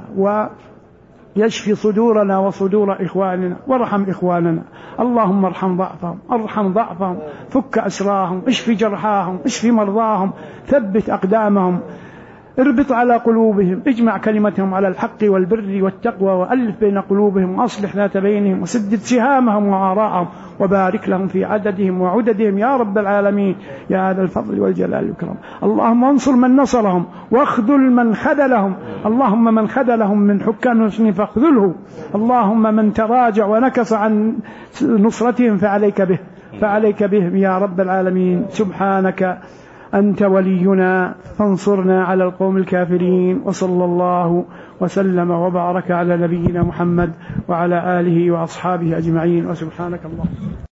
ويشفي صدورنا وصدور إخواننا، وارحم إخواننا. اللهم ارحم ضعفهم، فك أسراهم، اشف جرحاهم، اشف مرضاهم، ثبت أقدامهم، اربط على قلوبهم، اجمع كلمتهم على الحق والبر والتقوى، وألف بين قلوبهم، وأصلح ذات بينهم، وسدد سهامهم وآراءهم، وبارك لهم في عددهم وعددهم يا رب العالمين يا ذا الفضل والجلال والإكرام. اللهم انصر من نصرهم واخذل من خذلهم. اللهم من خذلهم من حكام المسلمين فاخذله. اللهم من تراجع ونكص عن نصرتهم فعليك بهم يا رب العالمين. سبحانك أنت ولينا فانصرنا على القوم الكافرين. وصلى الله وسلم وبارك على نبينا محمد وعلى آله وأصحابه أجمعين. وسبحانك اللهم